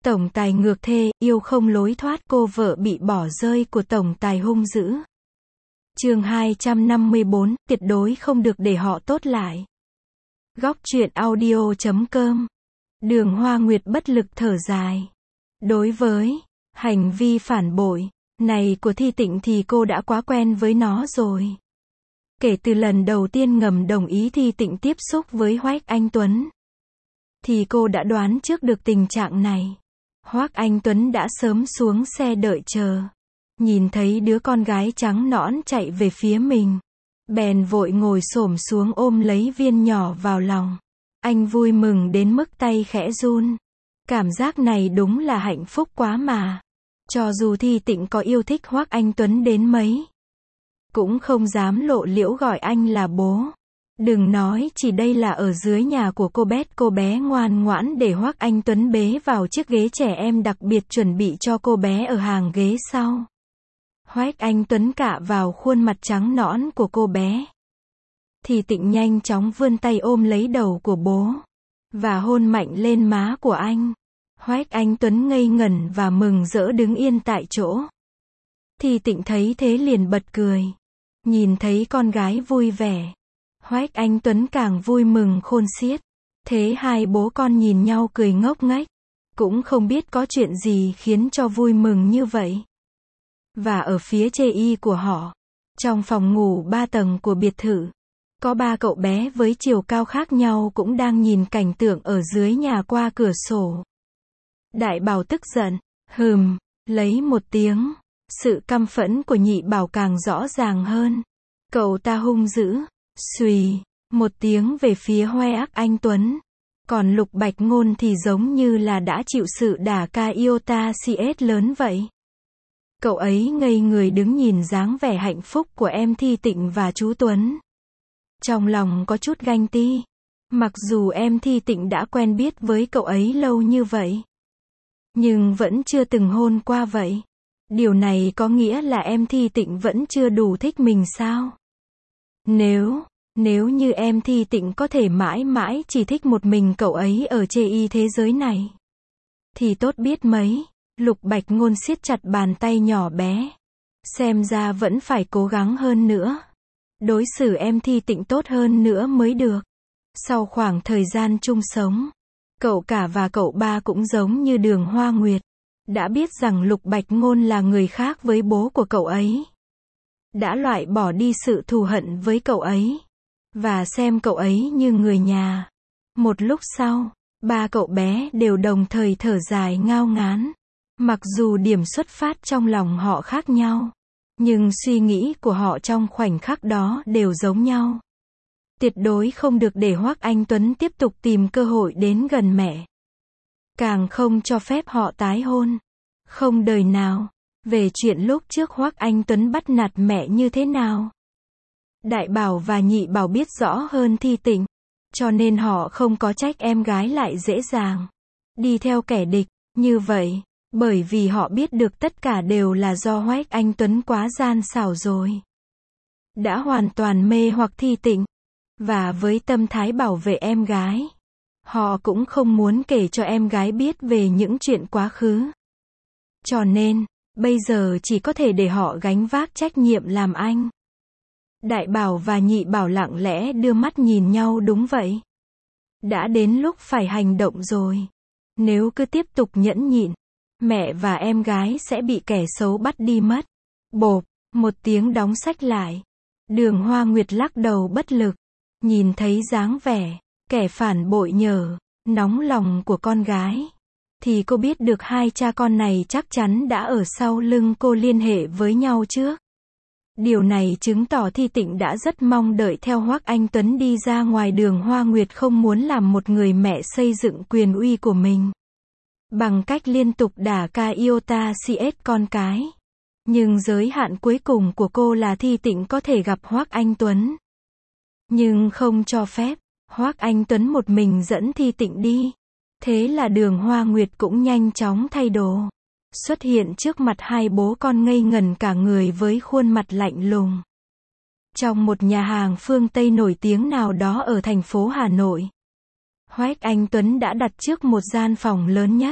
Tổng tài ngược thê, yêu không lối thoát, cô vợ bị bỏ rơi của tổng tài hung dữ. Chương 254, tuyệt đối không được để họ tốt lại. Góc truyện audio.com. Đường Hoa Nguyệt bất lực thở dài. Đối với hành vi phản bội này của Thi Tịnh thì cô đã quá quen với nó rồi. Kể từ lần đầu tiên ngầm đồng ý Thi Tịnh tiếp xúc với Hoác Anh Tuấn, thì cô đã đoán trước được tình trạng này. Hoác Anh Tuấn đã sớm xuống xe đợi chờ. Nhìn thấy đứa con gái trắng nõn chạy về phía mình, bèn vội ngồi xổm xuống ôm lấy viên nhỏ vào lòng. Anh vui mừng đến mức tay khẽ run. Cảm giác này đúng là hạnh phúc quá mà. Cho dù Thi Tịnh có yêu thích Hoác Anh Tuấn đến mấy, cũng không dám lộ liễu gọi anh là bố. Đừng nói chỉ đây là ở dưới nhà của cô bé ngoan ngoãn để Hoác Anh Tuấn bế vào chiếc ghế trẻ em đặc biệt chuẩn bị cho cô bé ở hàng ghế sau. Hoác Anh Tuấn cạ vào khuôn mặt trắng nõn của cô bé. Thì Tịnh nhanh chóng vươn tay ôm lấy đầu của bố, và hôn mạnh lên má của anh. Hoác Anh Tuấn ngây ngẩn và mừng rỡ đứng yên tại chỗ. Thì Tịnh thấy thế liền bật cười. Nhìn thấy con gái vui vẻ, Hoác Anh Tuấn càng vui mừng khôn xiết. Thế hai bố con nhìn nhau cười ngốc nghếch, cũng không biết có chuyện gì khiến cho vui mừng như vậy. Và ở phía chê y của họ, trong phòng ngủ 3 tầng của biệt thự, có 3 cậu bé với chiều cao khác nhau cũng đang nhìn cảnh tượng ở dưới nhà qua cửa sổ. Đại Bảo tức giận, lấy một tiếng. Sự căm phẫn của Nhị Bảo càng rõ ràng hơn. Cậu ta hung dữ, xùy một tiếng về phía Hoác Anh Tuấn. Còn Lục Bạch Ngôn thì giống như là đã chịu sự đả ca iota CS lớn vậy. Cậu ấy ngây người đứng nhìn dáng vẻ hạnh phúc của em Thi Tịnh và chú Tuấn. Trong lòng có chút ganh tị. Mặc dù em Thi Tịnh đã quen biết với cậu ấy lâu như vậy, nhưng vẫn chưa từng hôn qua vậy. Điều này có nghĩa là em Thi Tịnh vẫn chưa đủ thích mình sao? Nếu như em Thi Tịnh có thể mãi mãi chỉ thích một mình cậu ấy ở chê y thế giới này, thì tốt biết mấy. Lục Bạch Ngôn siết chặt bàn tay nhỏ bé. Xem ra vẫn phải cố gắng hơn nữa. Đối xử em Thi Tịnh tốt hơn nữa mới được. Sau khoảng thời gian chung sống, cậu cả và cậu ba cũng giống như Đường Hoa Nguyệt. Đã biết rằng Lục Bạch Ngôn là người khác với bố của cậu ấy. Đã loại bỏ đi sự thù hận với cậu ấy. Và xem cậu ấy như người nhà. Một lúc sau, 3 cậu bé đều đồng thời thở dài ngao ngán. Mặc dù điểm xuất phát trong lòng họ khác nhau, nhưng suy nghĩ của họ trong khoảnh khắc đó đều giống nhau. Tuyệt đối không được để Hoác Anh Tuấn tiếp tục tìm cơ hội đến gần mẹ. Càng không cho phép họ tái hôn. Không đời nào. Về chuyện lúc trước Hoác Anh Tuấn bắt nạt mẹ như thế nào, Đại Bảo và Nhị Bảo biết rõ hơn Thi Tịnh, cho nên họ không có trách em gái lại dễ dàng đi theo kẻ địch như vậy, bởi vì họ biết được tất cả đều là do Hoác Anh Tuấn quá gian xảo rồi. Đã hoàn toàn mê hoặc Thi Tịnh, và với tâm thái bảo vệ em gái, họ cũng không muốn kể cho em gái biết về những chuyện quá khứ. Cho nên, bây giờ chỉ có thể để họ gánh vác trách nhiệm làm anh. Đại Bảo và Nhị Bảo lặng lẽ đưa mắt nhìn nhau. Đúng vậy. Đã đến lúc phải hành động rồi. Nếu cứ tiếp tục nhẫn nhịn, mẹ và em gái sẽ bị kẻ xấu bắt đi mất. Bộp, một tiếng đóng sách lại. Đường Hoa Nguyệt lắc đầu bất lực. Nhìn thấy dáng vẻ kẻ phản bội nóng lòng của con gái, thì cô biết được hai cha con này chắc chắn đã ở sau lưng cô liên hệ với nhau trước. Điều này chứng tỏ Thi Tịnh đã rất mong đợi theo Hoác Anh Tuấn đi ra ngoài. Đường Hoa Nguyệt không muốn làm một người mẹ xây dựng quyền uy của mình bằng cách liên tục đả ca iota CS con cái. Nhưng giới hạn cuối cùng của cô là Thi Tịnh có thể gặp Hoác Anh Tuấn, nhưng không cho phép Hoác Anh Tuấn một mình dẫn Thi Tịnh đi. Thế là Đường Hoa Nguyệt cũng nhanh chóng thay đồ, xuất hiện trước mặt hai bố con ngây ngẩn cả người với khuôn mặt lạnh lùng. Trong một nhà hàng phương Tây nổi tiếng nào đó ở thành phố Hà Nội, Hoác Anh Tuấn đã đặt trước một gian phòng lớn nhất.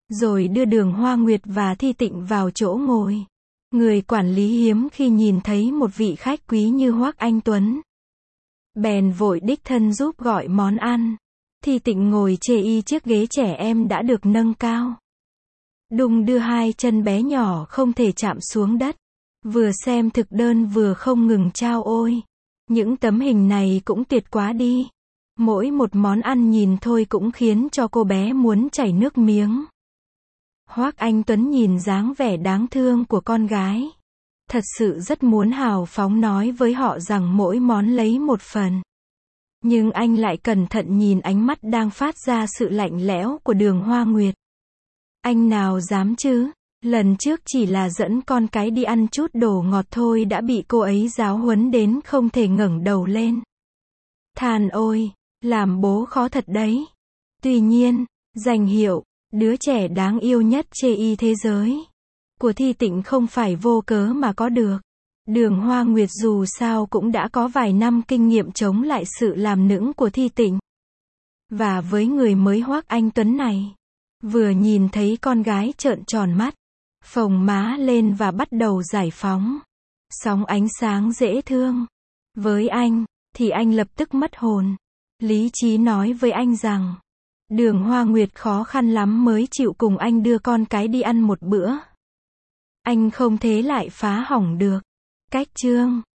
rồi đưa Đường Hoa Nguyệt và Thi Tịnh vào chỗ ngồi. Người quản lý hiếm khi nhìn thấy một vị khách quý như Hoắc Anh Tuấn. Bèn vội đích thân giúp gọi món ăn. Thi Tịnh ngồi chê y chiếc ghế trẻ em đã được nâng cao. Đung đưa hai chân bé nhỏ không thể chạm xuống đất. Vừa xem thực đơn vừa không ngừng trao ôi. Những tấm hình này cũng tuyệt quá đi. Mỗi một món ăn nhìn thôi cũng khiến cho cô bé muốn chảy nước miếng. Hoắc Anh Tuấn nhìn dáng vẻ đáng thương của con gái. Thật sự rất muốn hào phóng nói với họ rằng mỗi món lấy một phần. Nhưng anh lại cẩn thận nhìn ánh mắt đang phát ra sự lạnh lẽo của Đường Hoa Nguyệt. Anh nào dám chứ? Lần trước chỉ là dẫn con cái đi ăn chút đồ ngọt thôi đã bị cô ấy giáo huấn đến không thể ngẩng đầu lên. Than ôi, làm bố khó thật đấy. Tuy nhiên, danh hiệu đứa trẻ đáng yêu nhất chê y thế giới của Thi Tịnh không phải vô cớ mà có được. Đường Hoa Nguyệt dù sao cũng đã có vài năm kinh nghiệm chống lại sự làm nũng của Thi Tịnh. Và với người mới Hoắc Anh Tuấn này, vừa nhìn thấy con gái trợn tròn mắt, phồng má lên và bắt đầu giải phóng sóng ánh sáng dễ thương. Với anh, thì anh lập tức mất hồn. Lý trí nói với anh rằng, Đường Hoa Nguyệt khó khăn lắm mới chịu cùng anh đưa con cái đi ăn một bữa. Anh không thế lại phá hỏng được. Cách chương